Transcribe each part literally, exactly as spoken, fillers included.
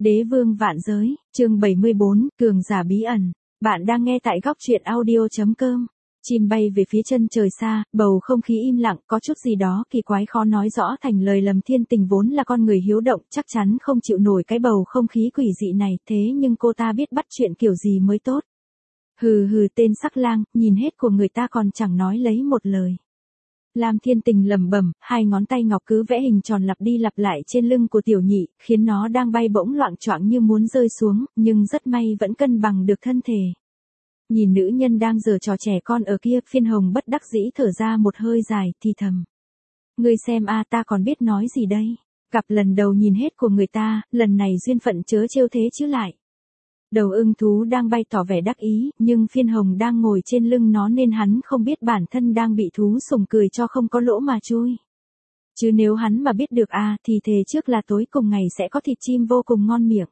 Đế vương vạn giới, chương bảy mươi bốn, cường giả bí ẩn. Bạn đang nghe tại góc truyện audio chấm com. Chim bay về phía chân trời xa, bầu không khí im lặng, có chút gì đó kỳ quái khó nói rõ thành lời. Lâm Thiên Tình vốn là con người hiếu động, chắc chắn không chịu nổi cái bầu không khí quỷ dị này, thế nhưng cô ta biết bắt chuyện kiểu gì mới tốt. Hừ hừ, tên sắc lang, nhìn hết của người ta còn chẳng nói lấy một lời. Lam Thiên Tình lẩm bẩm, hai ngón tay ngọc cứ vẽ hình tròn lặp đi lặp lại trên lưng của tiểu nhị, khiến nó đang bay bổng loạng choạng như muốn rơi xuống, nhưng rất may vẫn cân bằng được thân thể. Nhìn nữ nhân đang giở trò trẻ con ở kia, Phiên Hồng bất đắc dĩ thở ra một hơi dài, thì thầm. Ngươi xem a, ta còn biết nói gì đây, gặp lần đầu nhìn hết của người ta, lần này duyên phận chớ trêu thế chứ lại. Đầu ưng thú đang bay tỏ vẻ đắc ý, nhưng Phiên Hồng đang ngồi trên lưng nó nên hắn không biết bản thân đang bị thú sủng cười cho không có lỗ mà chui. Chứ nếu hắn mà biết được a, thì thề trước là tối cùng ngày sẽ có thịt chim vô cùng ngon miệng.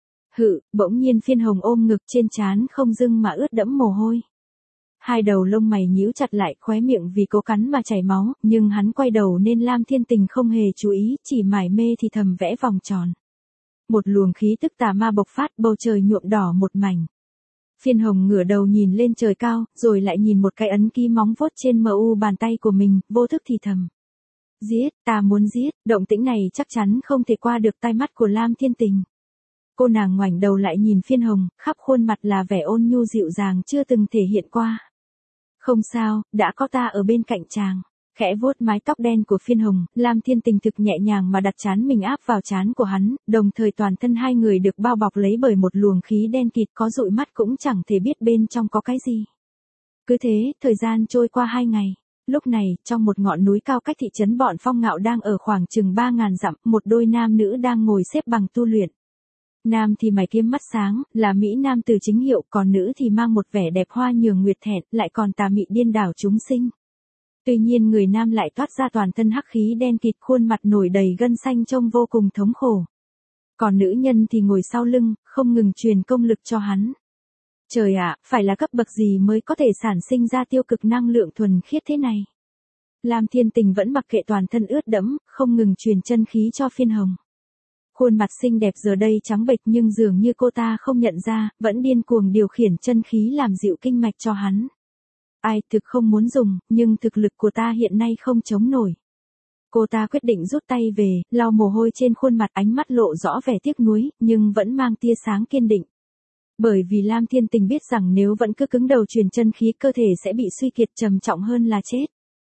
Hự, bỗng nhiên Phiên Hồng ôm ngực, trên trán không dưng mà ướt đẫm mồ hôi. Hai đầu lông mày nhíu chặt lại, khóe miệng vì cố cắn mà chảy máu, nhưng hắn quay đầu nên Lam Thiên Tình không hề chú ý, chỉ mải mê thì thầm vẽ vòng tròn. Một luồng khí tức tà ma bộc phát, bầu trời nhuộm đỏ một mảnh. Phiên Hồng ngửa đầu nhìn lên trời cao, rồi lại nhìn một cái ấn ký móng vuốt trên mờ u bàn tay của mình, vô thức thì thầm. Giết, ta muốn giết, động tĩnh này chắc chắn không thể qua được tai mắt của Lam Thiên Tình. Cô nàng ngoảnh đầu lại nhìn Phiên Hồng, khắp khuôn mặt là vẻ ôn nhu dịu dàng chưa từng thể hiện qua. Không sao, đã có ta ở bên cạnh chàng. Khẽ vuốt mái tóc đen của Phiên Hồng, Lam Thiên Tình thực nhẹ nhàng mà đặt trán mình áp vào trán của hắn, đồng thời toàn thân hai người được bao bọc lấy bởi một luồng khí đen kịt, có dụi mắt cũng chẳng thể biết bên trong có cái gì. Cứ thế, thời gian trôi qua hai ngày. Lúc này, trong một ngọn núi cao cách thị trấn Bọn Phong Ngạo đang ở khoảng chừng ba ngàn dặm, một đôi nam nữ đang ngồi xếp bằng tu luyện. Nam thì mày kiếm mắt sáng, là mỹ nam từ chính hiệu, còn nữ thì mang một vẻ đẹp hoa nhường nguyệt thẹn, lại còn tà mị điên đảo chúng sinh. Tuy nhiên người nam lại toát ra toàn thân hắc khí đen kịt, khuôn mặt nổi đầy gân xanh trông vô cùng thống khổ. Còn nữ nhân thì ngồi sau lưng, không ngừng truyền công lực cho hắn. Trời ạ, phải là cấp bậc gì mới có thể sản sinh ra tiêu cực năng lượng thuần khiết thế này. Lam Thiên Tình vẫn mặc kệ toàn thân ướt đẫm, không ngừng truyền chân khí cho Phiên Hồng. Khuôn mặt xinh đẹp giờ đây trắng bệch nhưng dường như cô ta không nhận ra, vẫn điên cuồng điều khiển chân khí làm dịu kinh mạch cho hắn. Ai thực không muốn dùng, nhưng thực lực của ta hiện nay không chống nổi. Cô ta quyết định rút tay về, lau mồ hôi trên khuôn mặt, ánh mắt lộ rõ vẻ tiếc nuối, nhưng vẫn mang tia sáng kiên định. Bởi vì Lam Thiên Tình biết rằng nếu vẫn cứ cứng đầu truyền chân khí, cơ thể sẽ bị suy kiệt trầm trọng hơn là chết.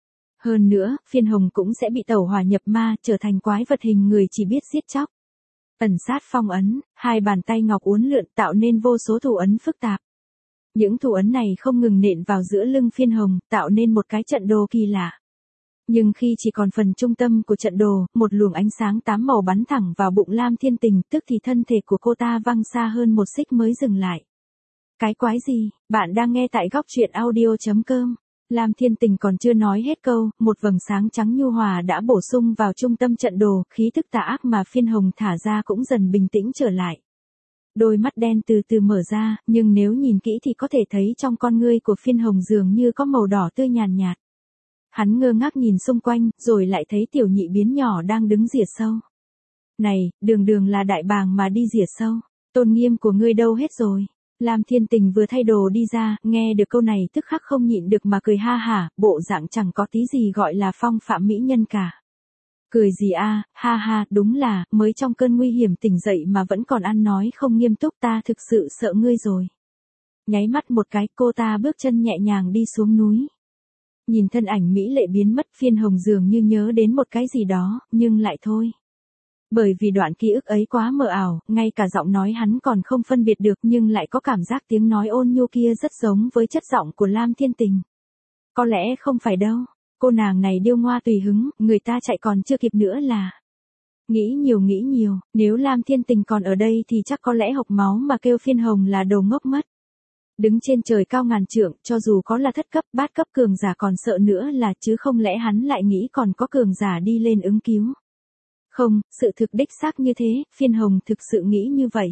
Hơn nữa, Phiên Hồng cũng sẽ bị tẩu hỏa nhập ma, trở thành quái vật hình người chỉ biết giết chóc. Ẩn sát phong ấn, hai bàn tay ngọc uốn lượn tạo nên vô số thủ ấn phức tạp. Những thủ ấn này không ngừng nện vào giữa lưng Phiên Hồng, tạo nên một cái trận đồ kỳ lạ. Nhưng khi chỉ còn phần trung tâm của trận đồ, một luồng ánh sáng tám màu bắn thẳng vào bụng Lam Thiên Tình, tức thì thân thể của cô ta văng xa hơn một xích mới dừng lại. Cái quái gì, bạn đang nghe tại góc truyện audio chấm com. Lam Thiên Tình còn chưa nói hết câu, một vầng sáng trắng nhu hòa đã bổ sung vào trung tâm trận đồ, khí tức tà ác mà Phiên Hồng thả ra cũng dần bình tĩnh trở lại. Đôi mắt đen từ từ mở ra, nhưng nếu nhìn kỹ thì có thể thấy trong con ngươi của Phiên Hồng dường như có màu đỏ tươi nhàn nhạt. Hắn ngơ ngác nhìn xung quanh, rồi lại thấy tiểu nhị biến nhỏ đang đứng rỉa sâu. Này, đường đường là đại bàng mà đi rỉa sâu, tôn nghiêm của ngươi đâu hết rồi? Lam Thiên Tình vừa thay đồ đi ra, nghe được câu này tức khắc không nhịn được mà cười ha hả, bộ dạng chẳng có tí gì gọi là phong phạm mỹ nhân cả. Cười gì a, ha ha, đúng là, mới trong cơn nguy hiểm tỉnh dậy mà vẫn còn ăn nói không nghiêm túc, ta thực sự sợ ngươi rồi. Nháy mắt một cái, cô ta bước chân nhẹ nhàng đi xuống núi. Nhìn thân ảnh mỹ lệ biến mất, Phiên Hồng dường như nhớ đến một cái gì đó, nhưng lại thôi. Bởi vì đoạn ký ức ấy quá mờ ảo, ngay cả giọng nói hắn còn không phân biệt được, nhưng lại có cảm giác tiếng nói ôn nhu kia rất giống với chất giọng của Lam Thiên Tình. Có lẽ không phải đâu, cô nàng này điêu ngoa tùy hứng, người ta chạy còn chưa kịp nữa là. Nghĩ nhiều nghĩ nhiều, nếu Lam Thiên Tình còn ở đây thì chắc có lẽ hộc máu mà kêu Phiên Hồng là đồ ngốc mất. Đứng trên trời cao ngàn trượng, cho dù có là thất cấp, bát cấp cường giả còn sợ nữa là, chứ không lẽ hắn lại nghĩ còn có cường giả đi lên ứng cứu. Không, sự thực đích xác như thế, Phiên Hồng thực sự nghĩ như vậy.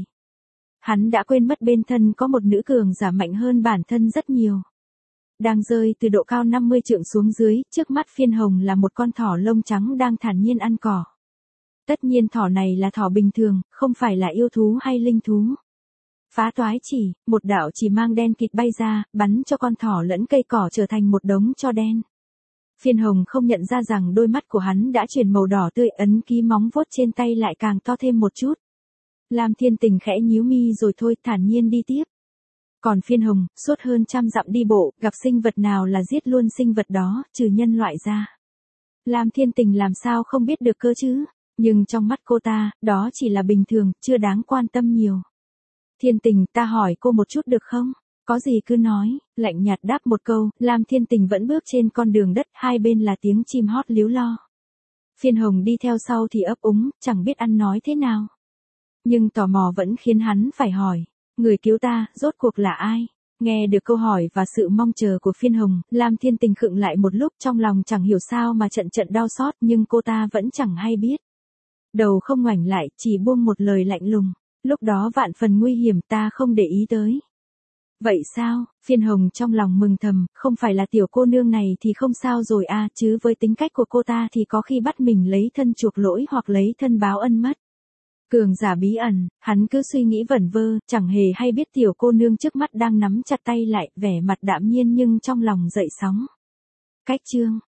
Hắn đã quên mất bên thân có một nữ cường giả mạnh hơn bản thân rất nhiều. Đang rơi từ độ cao năm mươi trượng xuống dưới, trước mắt Phiên Hồng là một con thỏ lông trắng đang thản nhiên ăn cỏ. Tất nhiên thỏ này là thỏ bình thường, không phải là yêu thú hay linh thú. Phá toái chỉ, một đạo chỉ mang đen kịt bay ra, bắn cho con thỏ lẫn cây cỏ trở thành một đống tro đen. Phiên Hồng không nhận ra rằng đôi mắt của hắn đã chuyển màu đỏ tươi, ấn ký móng vuốt trên tay lại càng to thêm một chút. Lam Thiên Tình khẽ nhíu mi rồi thôi, thản nhiên đi tiếp. Còn Phiên Hồng, suốt hơn trăm dặm đi bộ, gặp sinh vật nào là giết luôn sinh vật đó, trừ nhân loại ra. Lam Thiên Tình làm sao không biết được cơ chứ, nhưng trong mắt cô ta, đó chỉ là bình thường, chưa đáng quan tâm nhiều. Thiên Tình, ta hỏi cô một chút được không? Có gì cứ nói, lạnh nhạt đáp một câu, Lam Thiên Tình vẫn bước trên con đường đất, hai bên là tiếng chim hót líu lo. Phiên Hồng đi theo sau thì ấp úng, chẳng biết ăn nói thế nào. Nhưng tò mò vẫn khiến hắn phải hỏi, người cứu ta, rốt cuộc là ai? Nghe được câu hỏi và sự mong chờ của Phiên Hồng, Lam Thiên Tình khựng lại một lúc, trong lòng chẳng hiểu sao mà trận trận đau xót, nhưng cô ta vẫn chẳng hay biết. Đầu không ngoảnh lại, chỉ buông một lời lạnh lùng, lúc đó vạn phần nguy hiểm ta không để ý tới. Vậy sao? Phiên Hồng trong lòng mừng thầm, không phải là tiểu cô nương này thì không sao rồi à, chứ với tính cách của cô ta thì có khi bắt mình lấy thân chuộc lỗi hoặc lấy thân báo ân mất. Cường giả bí ẩn, hắn cứ suy nghĩ vẩn vơ, chẳng hề hay biết tiểu cô nương trước mắt đang nắm chặt tay lại, vẻ mặt đạm nhiên nhưng trong lòng dậy sóng. Cách chương